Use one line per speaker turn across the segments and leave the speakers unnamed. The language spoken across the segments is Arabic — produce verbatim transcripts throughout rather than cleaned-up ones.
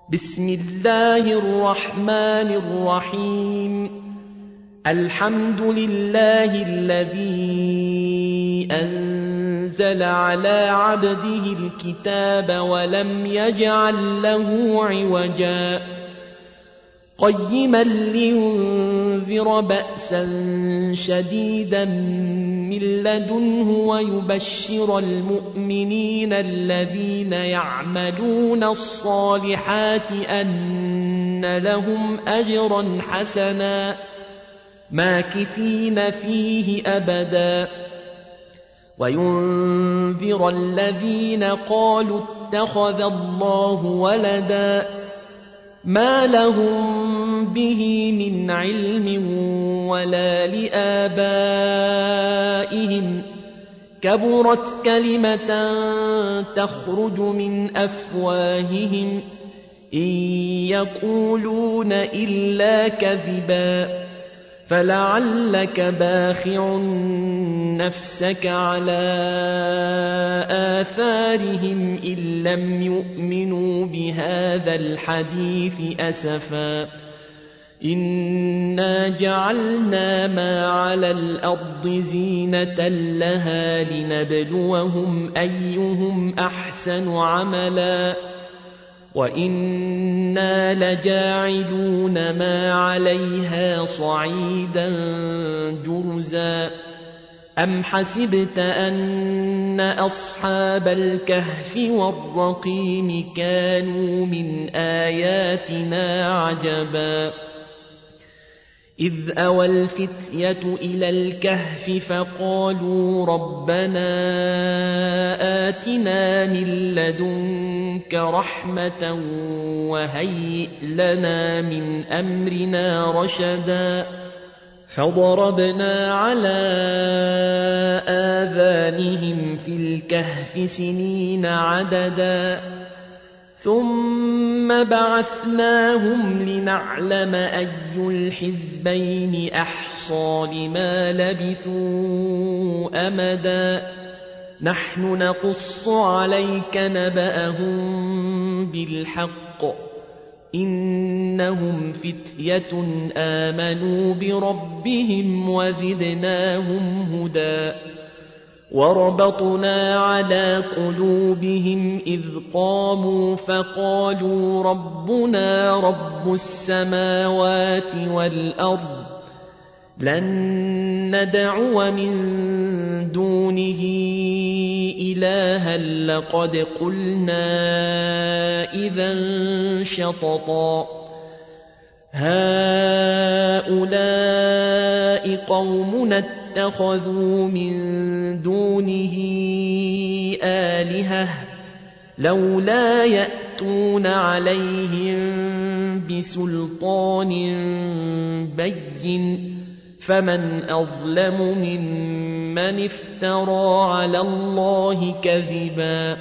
بسم الله الرحمن الرحيم. الحمد لله الذي أنزل على عبده الكتاب ولم يجعل له عوجا قيما لينذر بأسا شديدا من لدنه ويبشر المؤمنين الذين يعملون الصالحات أن لهم أجرا حسنا ماكثين فيه أبدا وينذر الذين قالوا اتخذ الله ولدا ما لهم به من علم ولا لآبائهم كبرت كلمة تخرج من أفواههم إن يقولون إلا كذبا فلعلك باخع نفسك على آثارهم إن لم يؤمنوا بهذا الحديث أسفا إنا جعلنا ما على الأرض زينة لها لنبلوهم أيهم أحسن عملا وإنا لجاعلون ما عليها صعيدا جرزا أم حسبت أن أصحاب الكهف والرقيم كانوا من آياتنا عجبا إذ أوى الفتية إلى الكهف فقالوا ربنا آتنا من لدنك رحمة وهيئ لنا من أمرنا رشدا فضربنا على آذانهم في الكهف سنين عددا ثم بعثناهم لنعلم أي الحزبين أحصى لما لبثوا أمدا نحن نقص عليك نبأهم بالحق إنهم فتية آمنوا بربهم وزدناهم هدى وربطنا على قلوبهم إذ قاموا فقالوا ربنا رب السماوات والأرض لن ندعو من دونه إلها لقد قلنا إذا شططا هؤلاء قومنا اتخذوا من دونه آلهة لولا يأتون عليهم بسلطان بين فمن أظلم ممن افترى على الله كذبا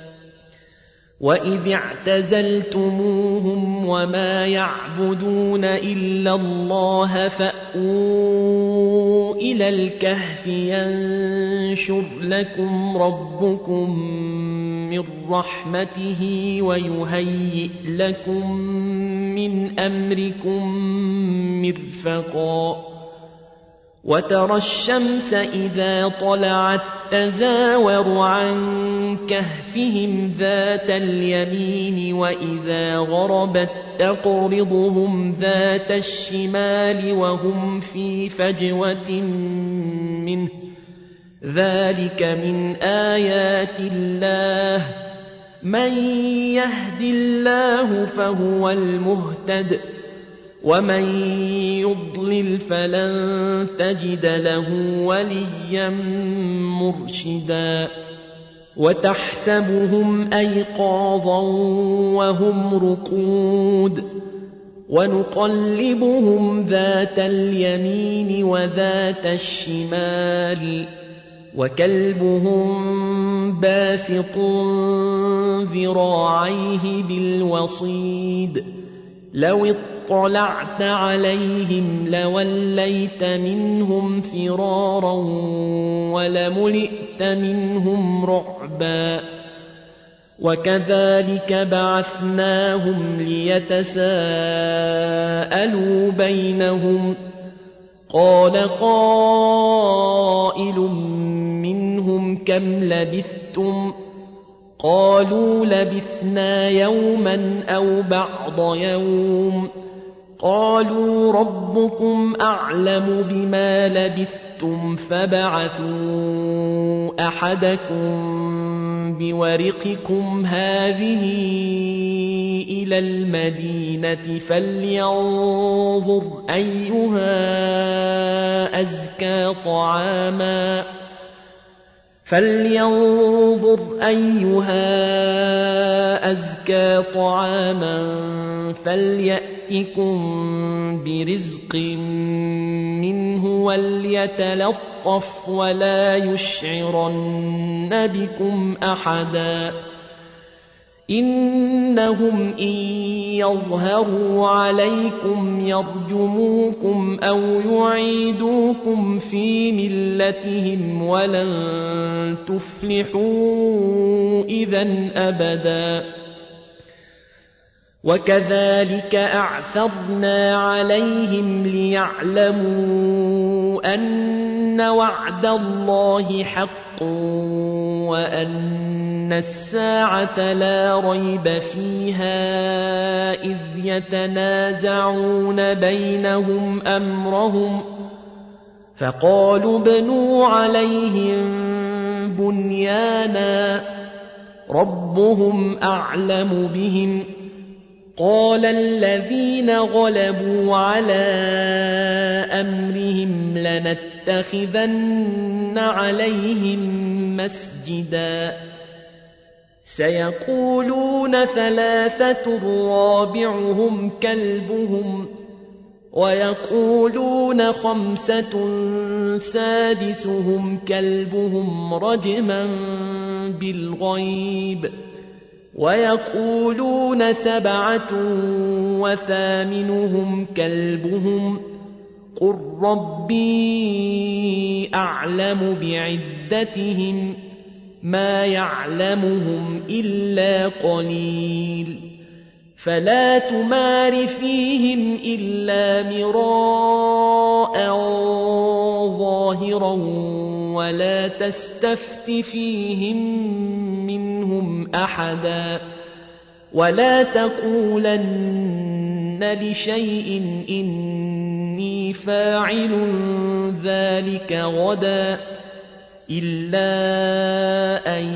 وإذ اعتزلتموهم وما يعبدون إلا الله فأووا إلى الكهف ينشر لكم ربكم من رحمته ويهيئ لكم من أمركم مرفقا وترى الشمس إذا طلعت تزاور عن كهفهم ذات اليمين وإذا غربت تقرضهم ذات الشمال وهم في فجوة منه ذلك من آيات الله من يهد الله فهو المهتد ومن يضلل فلن تجد له وليا مرشدا وتحسبهم أيقاظا وهم رقود ونقلبهم ذات اليمين وذات الشمال وكلبهم باسط ذراعيه بالوصيد لو اطلعت عليهم لوليت منهم فرارا ولملئت منهم رعبا وكذلك بعثناهم ليتساءلوا بينهم قال قائل منهم كم لبثتم قالوا لبثنا يوما أو بعض يوم قالوا ربكم أعلم بما لبثتم فابعثوا أحدكم بورقكم هذه إلى المدينة فلينظر أيها أزكى طعاما فلينظر أيها أزكى طعاما فليأتكم برزق منه وليتلطف ولا يشعرن بكم أحدا إنهم إن يظهروا عليكم يرجموكم أو يعيدوكم في ملتهم ولن تفلحوا إذن أبدا وكذلك أعثرنا عليهم ليعلموا أن وعد الله حق وأن الساعة لا ريب فيها إذ يتنازعون بينهم أمرهم فقالوا ابنوا عليهم بنيانا ربهم أعلم بهم قال الذين غلبوا على أمرهم لنتخذن عليهم مسجدا سيقولون ثلاثة رابعهم كلبهم ويقولون خمسة سادسهم كلبهم رجما بالغيب ويقولون سبعة وثامنهم كلبهم قل ربي أعلم بعدتهم ما يعلمهم إلا قليل فلا تمار فيهم إلا مراء ظاهرا ولا تستفت فيهم منهم أحدا ولا تقولن لشيء إني فاعل ذلك غدا إلا أن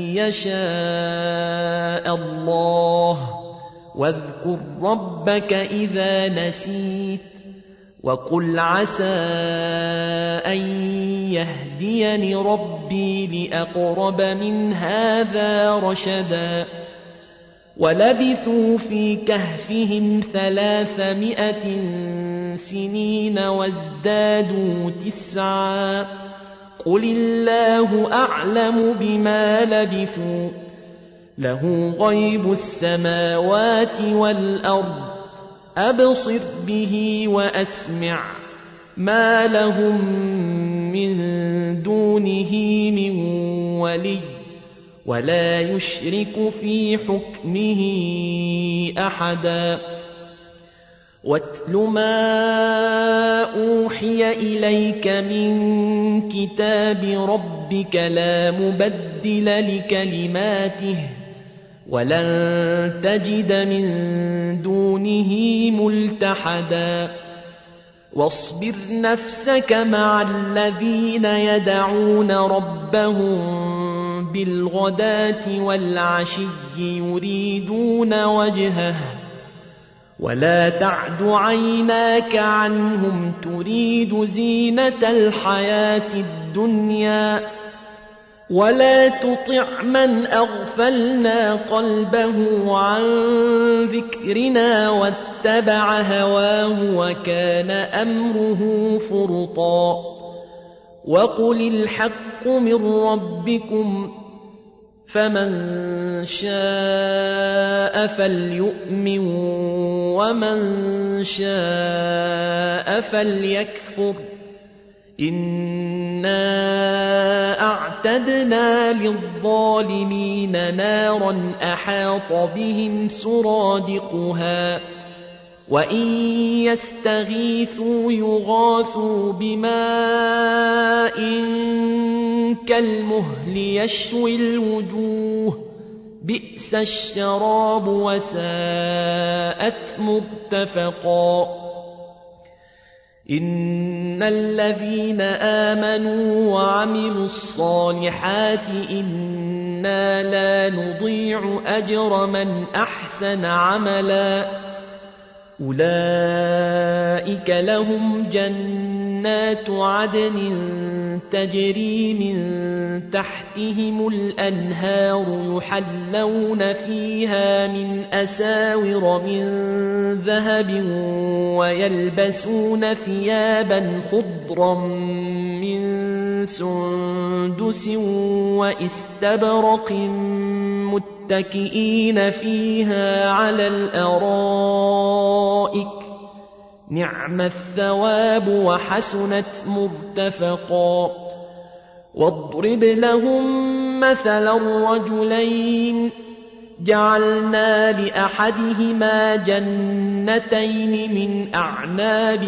يشاء الله واذكر ربك إذا نسيت وقل عسى أن يهديني ربي لأقرب من هذا رشدا ولبثوا في كهفهم ثلاثمائة سنين وازدادوا تسعا قل الله أعلم بما لبثوا له غيب السماوات والأرض أبصر به وأسمع ما لهم من دونه من ولي ولا يشرك في حكمه أحدا واتل ما أوحي إليك من كتاب ربك لا مبدل لكلماته ولن تجد من دونه ملتحدا واصبر نفسك مع الذين يدعون ربهم بالغداة والعشي يريدون وجهه ولا تعد عيناك عنهم تريد زينة الحياة الدنيا ولا تطع من أغفلنا قلبه عن ذكرنا واتبع هواه وكان أمره فرطا وقل الحق من ربكم فمن شاء فليؤمن ومن شاء فليكفر إنا أعتدنا للظالمين نارا أحاط بهم سرادقها وإن يستغيثوا يغاثوا بماء كالمهل يشوي الوجوه بئس الشراب وساءت مرتفقا إن الذين آمنوا وعملوا الصالحات إنا لا نضيع أجر من أحسن عملا أولئك لهم جنات عدن تجري من تحتهم الأنهار يحلون فيها من أساور من ذهب ويلبسون ثيابا خضرا من سندس واستبرق متكئين فيها على الأرائك نعم الثواب وحسنت مرتفقا واضرب لهم مثلا الرجلين جعلنا لأحدهما جنتين من أعناب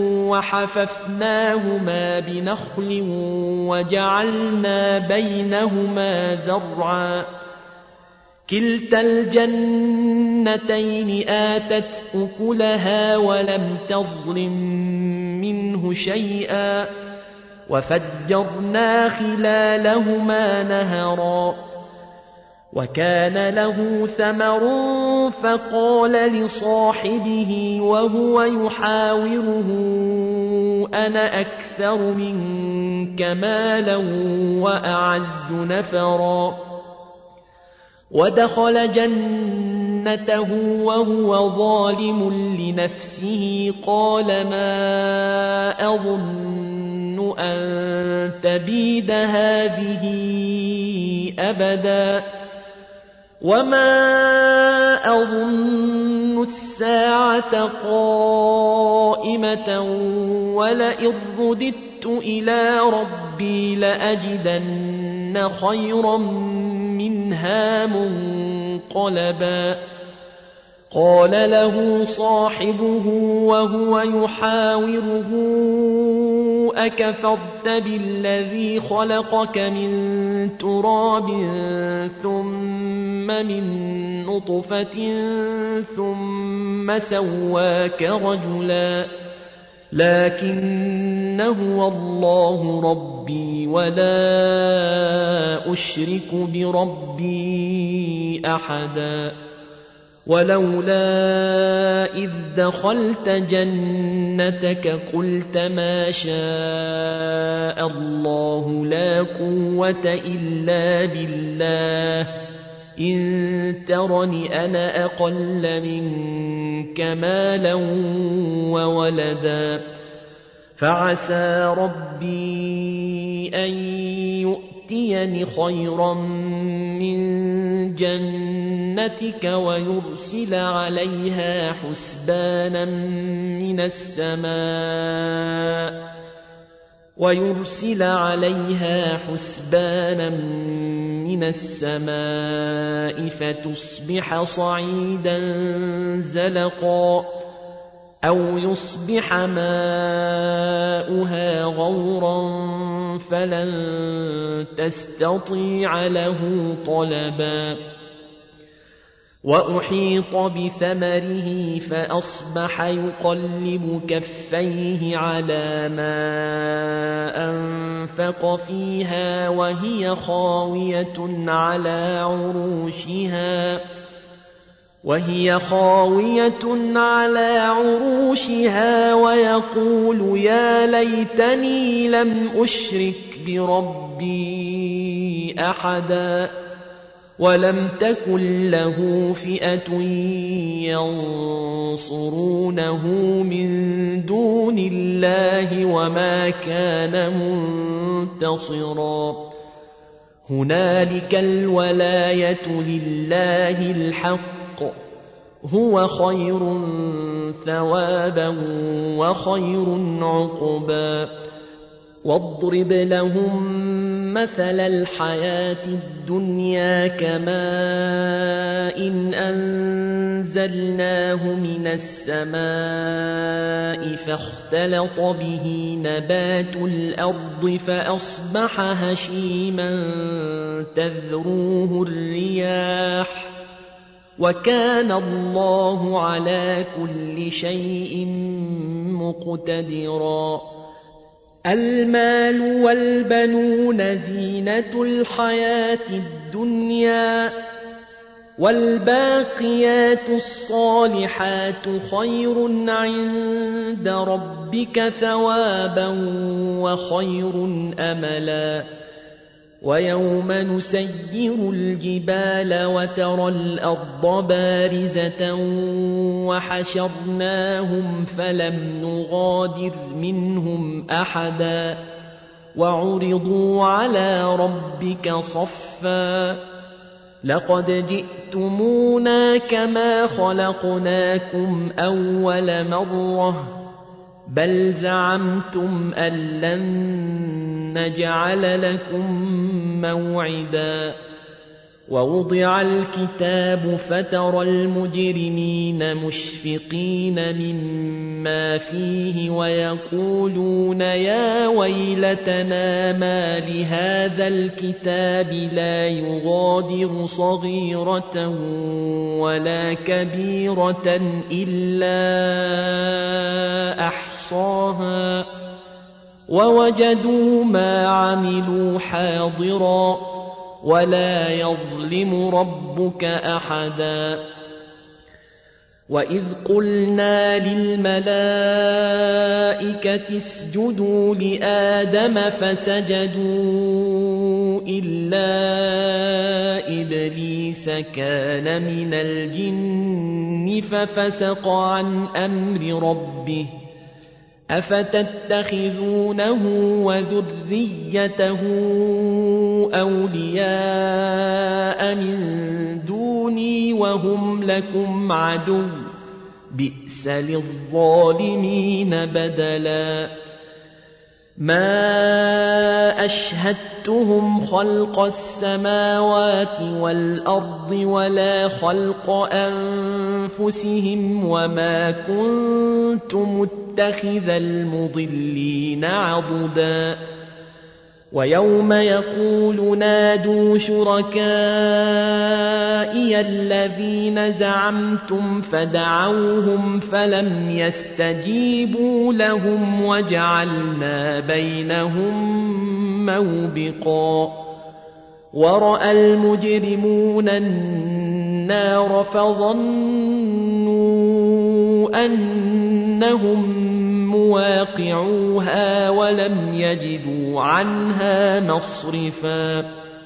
وحففناهما بنخل وجعلنا بينهما زرعا كلتا الجنتين آتت أكلها ولم تظلم منه شيئا وفجرنا خلالهما نهرا وكان له ثمر فقال لصاحبه وهو يحاوره أنا أكثر منك مالا وأعز نفرا ودخل جنته وهو ظالم لنفسه قال ما أظن أن تبيد هذه أبدا وما أظن الساعة قائمة ولئن رددت إلى ربي لأجدن خيرا منها منقلبا قال له صاحبه وهو يحاوره أكفرت بالذي خلقك من تراب ثم من نطفة ثم سواك رجلا لكن هو الله ربي ولا أشرك بربي أحدا ولولا إذ دخلت جنتك قلت ما شاء الله لا قوة إلا بالله إن ترني أنا أقل منك مالا وولدا فعسى ربي أن يؤتيني خيرا من جنتك ويرسل عليها حسبانا من السماء ويرسل عليها حسبانا من السماء فتصبح صعيدا زلقا أو يصبح ماؤها غورا فلن تستطيع له طلبا وأحيط بثمره فأصبح يقلب كفيه على ما أنفق فيها وهي خاوية على عروشها وهي خاوية على عروشها ويقول يا ليتني لم أشرك بربي أحدا ولم تكن له فئة ينصرونه من دون الله وما كان منتصرا هنالك الولاية لله الحق هو خير ثوابا وخير عقبا واضرب لهم مثل الحياة الدنيا كماء إن أنزلناه من السماء فاختلط به نبات الأرض فأصبح هشيما تذروه الرياح وكان الله على كل شيء مقتدرا. المال والبنون زينة الحياة الدنيا والباقيات الصالحات خير عند ربك ثوابا وخير أملا. ويوم نسير الجبال وترى الأرض بارزة وحشرناهم فلم نغادر منهم أحدا وعرضوا على ربك صفا لقد جئتمونا كما خلقناكم أول مرة بل زعمتم أن لن نجعل لكم موعدا. ووضع الكتاب فترى المجرمين مشفقين مما فيه ويقولون يا ويلتنا ما لهذا الكتاب لا يغادر صغيرة ولا كبيرة إلا أحصاها ووجدوا ما عملوا حاضرا ولا يظلم ربك أحدا. وإذ قلنا للملائكة اسجدوا لآدم فسجدوا إلا إبليس كان من الجن ففسق عن أمر ربه أفتتخذونه وذريته أولياء من دوني وهم لكم عدو بئس للظالمين بدلا. ما أشهدتهم خلق السماوات والأرض ولا خلق أنفسهم وما كنت متخذ المضلين عضدا. ويوم يقول نادوا شركائي الذين زعمتم فدعوهم فلم يستجيبوا لهم وجعلنا بينهم موبقا. ورأى المجرمون النار فظنوا أنهم مواقعوها ولم يجدوا عنها مصرفا.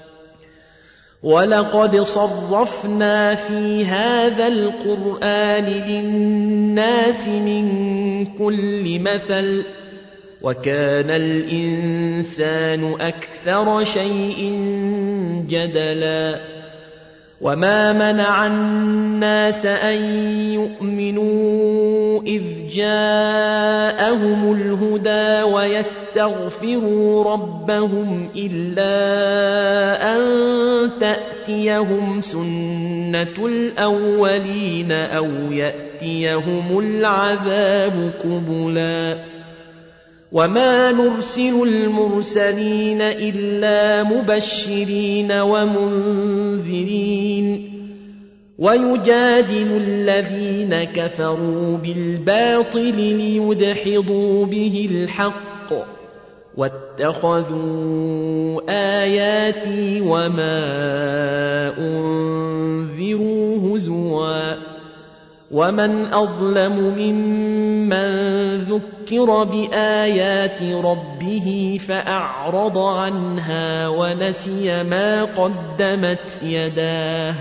ولقد صرفنا في هذا القرآن للناس من كل مثل وكان الإنسان أكثر شيء جدلا. وما منع الناس أن يؤمنوا إذ جاءهم الهدى ويستغفروا ربهم إلا أن تأتيهم سنة الأولين أو يأتيهم العذاب قبلا. وما نرسل المرسلين إلا مبشرين ومنذرين ويجادل الذين كفروا بالباطل ليدحضوا به الحق واتخذوا آياتي وما أنذروا هزوا. ومن أظلم ممن ذكر بآيات ربه فأعرض عنها ونسي ما قدمت يداه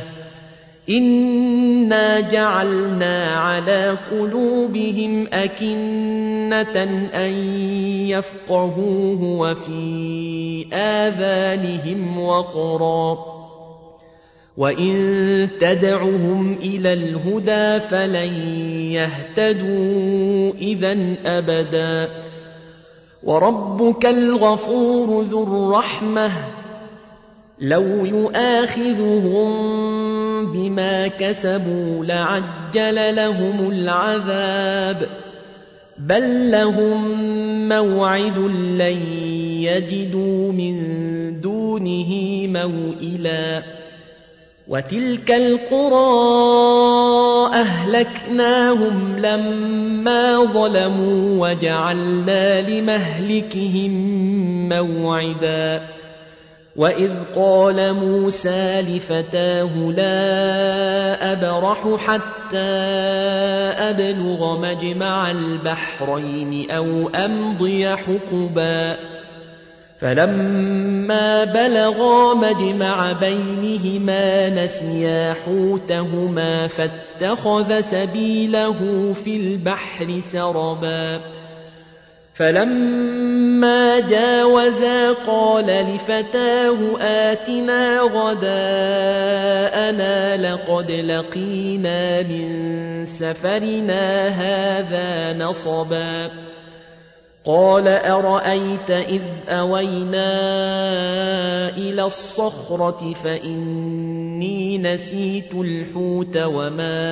إنا جعلنا على قلوبهم أكنة أن يفقهوه وفي آذانهم وقرا وإن تدعهم إلى الهدى فلن يهتدوا إذن أبدا. وربك الغفور ذو الرحمة لو يؤاخذهم بما كسبوا لعجل لهم العذاب بل لهم موعد لن يجدوا من دونه موئلا وتلك القرى أهلكناهم لما ظلموا وجعلنا لمهلكهم موعدا وإذ قال موسى لفتاه لا أبرح حتى أبلغ مجمع البحرين أو أمضي حقبا فلما بلغا مجمع بينهما نسيا حوتهما فاتخذ سبيله في البحر سربا فلما جاوزا قال لفتاه آتنا غداءنا لقد لقينا من سفرنا هذا نصبا قال أرأيت إذ أوينا إلى الصخرة فإني نسيت الحوت وما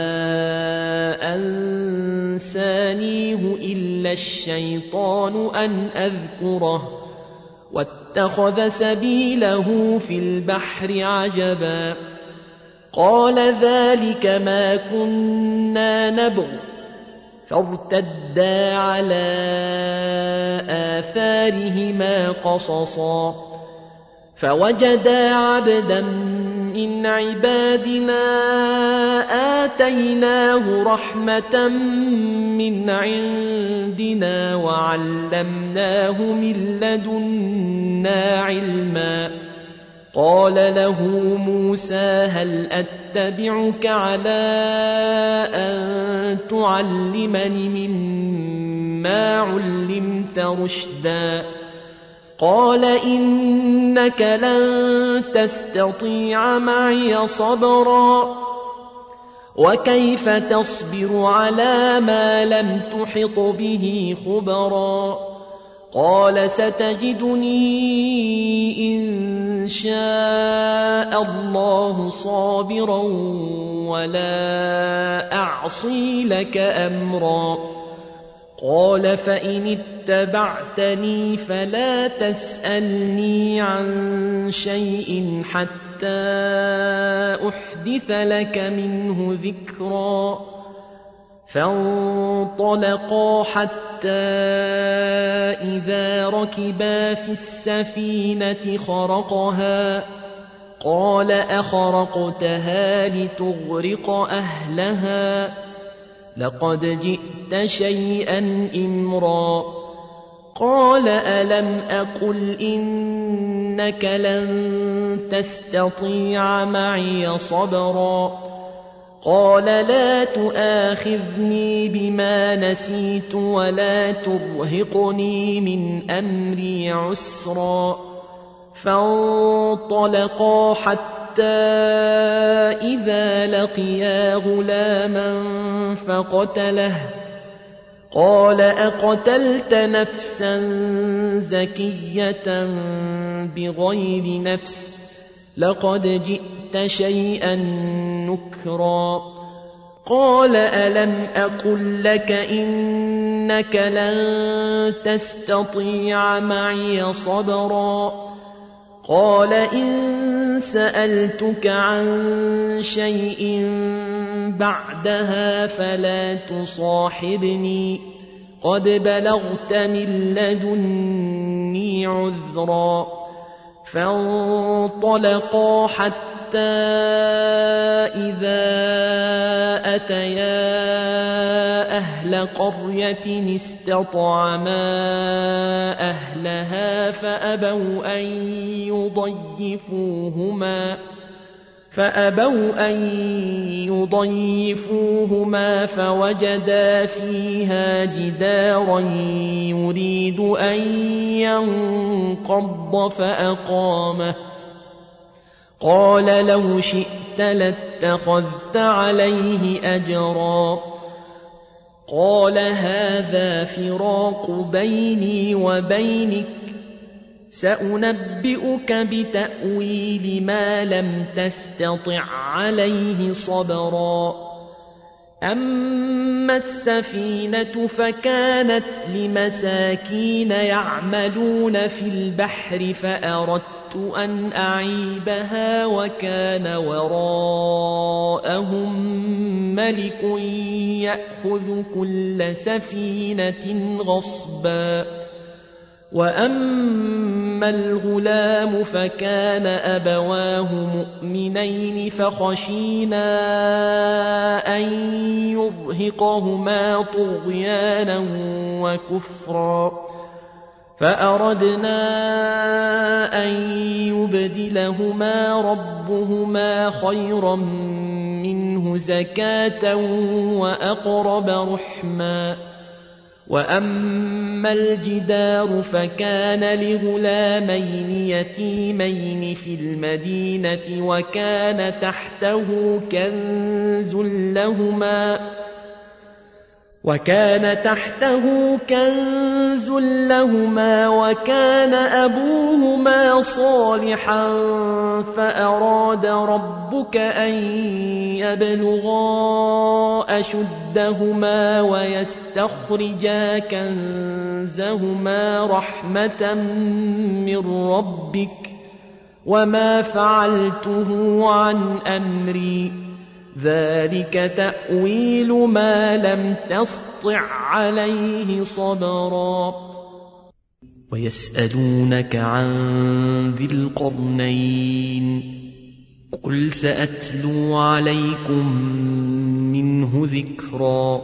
أنسانيه إلا الشيطان أن أذكره واتخذ سبيله في البحر عجبا قال ذلك ما كنا نبغ فارتدا على آثارهما قصصا فوجدا عبدا من عبادنا آتيناه رحمة من عندنا وعلمناه من لدنا علما قال له موسى هل أتبعك على أن تعلمني مما علمت رشدا قال إنك لن تستطيع معي صبرا وكيف تصبر على ما لم تحط به خبرا قال ستجدني إن شاء الله صابرا ولا أعصي لك أمرا قال فإن اتبعتني فلا تسألني عن شيء حتى أحدث لك منه ذكرا فانطلقا حتى إذا ركبا في السفينة خرقها قال أخرقتها لتغرق أهلها لقد جئت شيئا إمرا قال ألم أقل إنك لن تستطيع معي صبرا قال لا تؤاخذني بما نسيت ولا ترهقني من أمري عسرا فانطلقا حتى إذا لقيا غلاما فقتله قال أقتلت نفسا زكية بغير نفس لقد جئت شيئا نكرا قال ألم أقل لك إنك لن تستطيع معي صبرا قال إن سألتك عن شيء بعدها فلا تصاحبني قد بلغت من لدني عذرا فانطلقا حتى إذا أتيا أهل قرية استطعما أهلها فأبوا أن يضيفوهما فأبوا أن يضيفوهما فوجدا فيها جدارا يريد أن ينقض فأقامه قال لو شئت لاتخذت عليه أجرا قال هذا فراق بيني وبينك سأنبئك بتأويل ما لم تستطع عليه صبرا أما السفينة فكانت لمساكين يعملون في البحر فأردت أن أعيبها وكان وراءهم ملك يأخذ كل سفينة غصبا وأما الغلام فكان أبواه مؤمنين فخشينا أن يرهقهما طغيانا وكفرا فأردنا أن يبدلهما ربهما خيرا منه زكاة وأقرب رحما وأما الجدار فكان لغلامين يتيمين في المدينة وكان تحته كنز لهما وكان تحته كنز لهما وكان أبوهما صالحا فأراد ربك أن يبلغا أشدهما ويستخرجا كنزهما رحمة من ربك وما فعلته عن أمري ذلك تأويل ما لم تسطع عليه صبرا ويسألونك عن ذي القرنين قل سأتلو عليكم منه ذكرا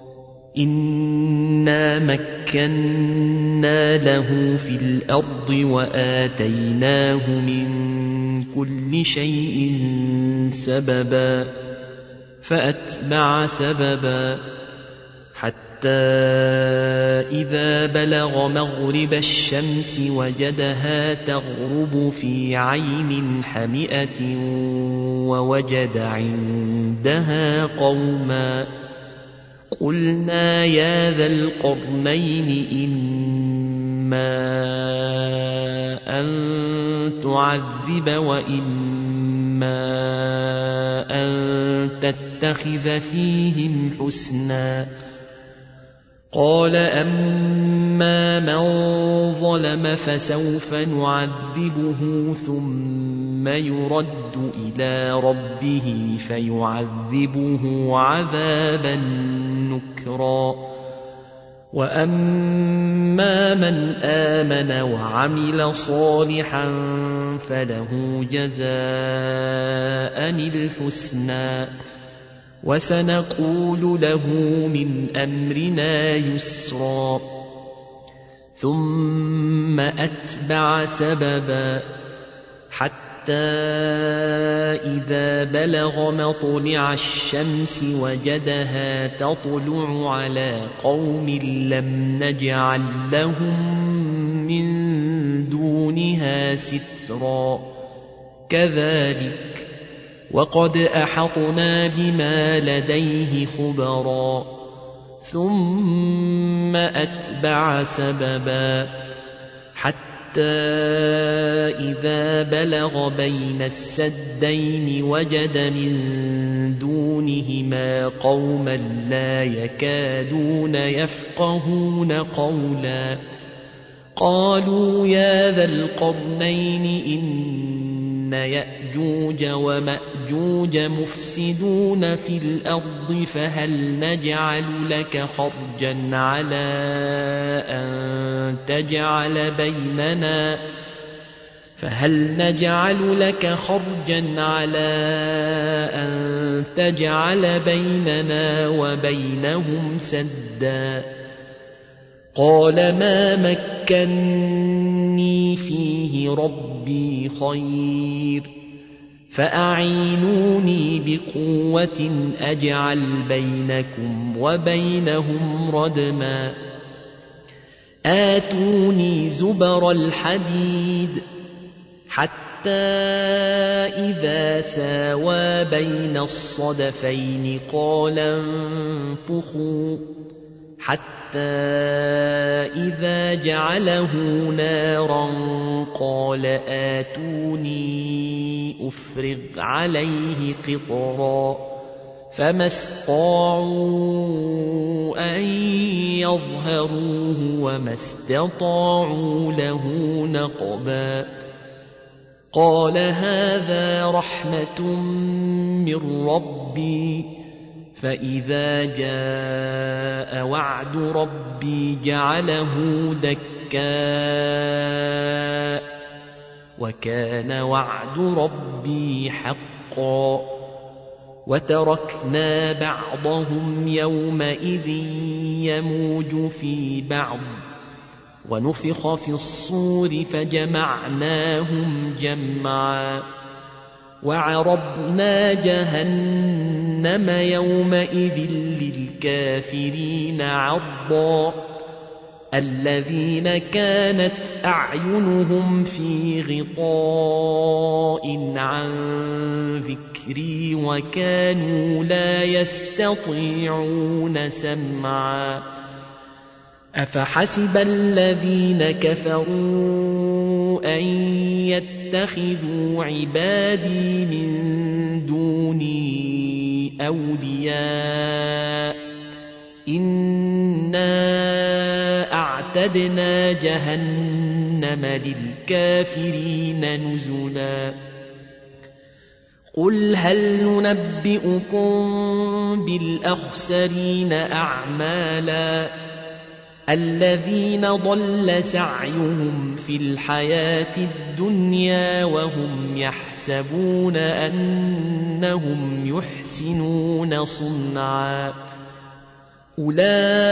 إنا مكنا له في الأرض وآتيناه من كل شيء سببا فأتبع سببا حتى إذا بلغ مغرب الشمس وجدها تغرب في عين حمئة ووجد عندها قوما قلنا يا ذا القرنين إما أن تعذب وإما أن تتخذ فيهم حسنا قال أما من ظلم فسوف نعذبه ثم يرد إلى ربه فيعذبه عذابا نكرا وأما من آمن وعمل صالحا فله جزاء الحسنى وسنقول له من أمرنا يسرا ثم أتبع سببا حتى إذا بلغ مطلع الشمس وجدها تطلع على قوم لم نجعل لهم من دونها سترا كذلك وقد أحطنا بما لديه خبرا ثم أتبع سببا حتى إذا بلغ بين السدين وجد من دونهما قوما لا يكادون يفقهون قولا قالوا يا ذا القرنين إن يأجوج ومأجوج مفسدون في الأرض فهل نجعل لك خرجا على أن تجعل بيننا فهل نجعل لك خرجا على أن تجعل بيننا وبينهم سدا قال ما مكني فيه ربي خير فأعينوني بقوة أجعل بينكم وبينهم ردما آتوني زبر الحديد حتى إذا ساوى بين الصدفين قال انفخوا حتى إذا جعله نارا قال آتوني أفرغ عليه قطرا فما استطاعوا أن يظهروه وما استطاعوا له نقبا قال هذا رحمة من ربي فإذا جاء وعد ربي جعله دكاء وكان وعد ربي حقا وتركنا بعضهم يومئذ يموج في بعض ونفخ في الصور فجمعناهم جمعا وعرضنا جهنم يومئذ للكافرين عرضا الذين كانت أعينهم في غطاء عن ذكري وكانوا لا يستطيعون سمعا أفحسب الذين كفروا أن يتخذوا عبادي من دوني أولياء إنا أعتدنا جهنم للكافرين نزلا قل هل ننبئكم بالأخسرين أعمالا الذين ضل سعيهم في الحياة الدنيا وهم يحسبون أنهم يحسنون صنعا أولئك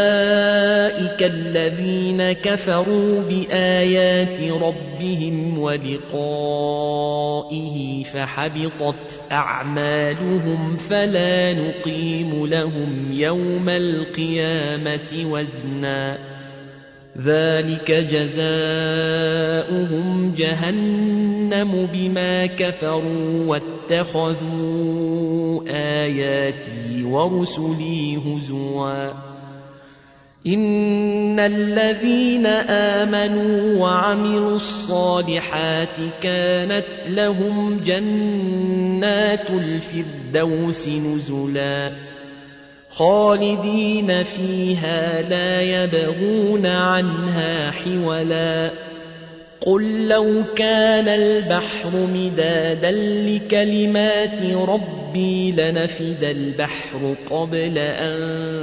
الذين كفروا بآيات ربهم ولقائه فحبطت أعمالهم فلا نقيم لهم يوم القيامة وزنا ذلك جزاؤهم جهنم بما كفروا واتخذوا آياتي ورسلي هزوا إن الذين آمنوا وعملوا الصالحات كانت لهم جنات الفردوس نزلا خالدين فيها لا يبغون عنها حولا قل لو كان البحر مدادا لكلمات ربي لنفد البحر قبل أن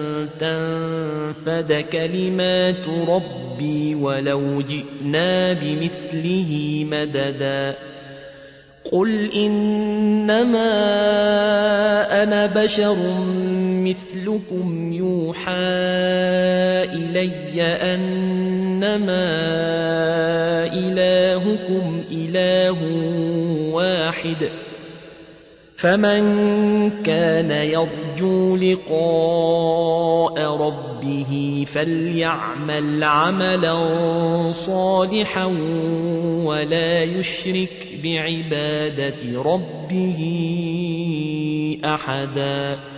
تنفد كلمات ربي ولو جئنا بمثله مددا قل إنما أنا بشر مثلكم يوحى إلي أنما إلهكم إله واحد فمن كان يرجو لقاء ربه فليعمل عملا صالحا ولا يشرك بعبادة ربه أحدا.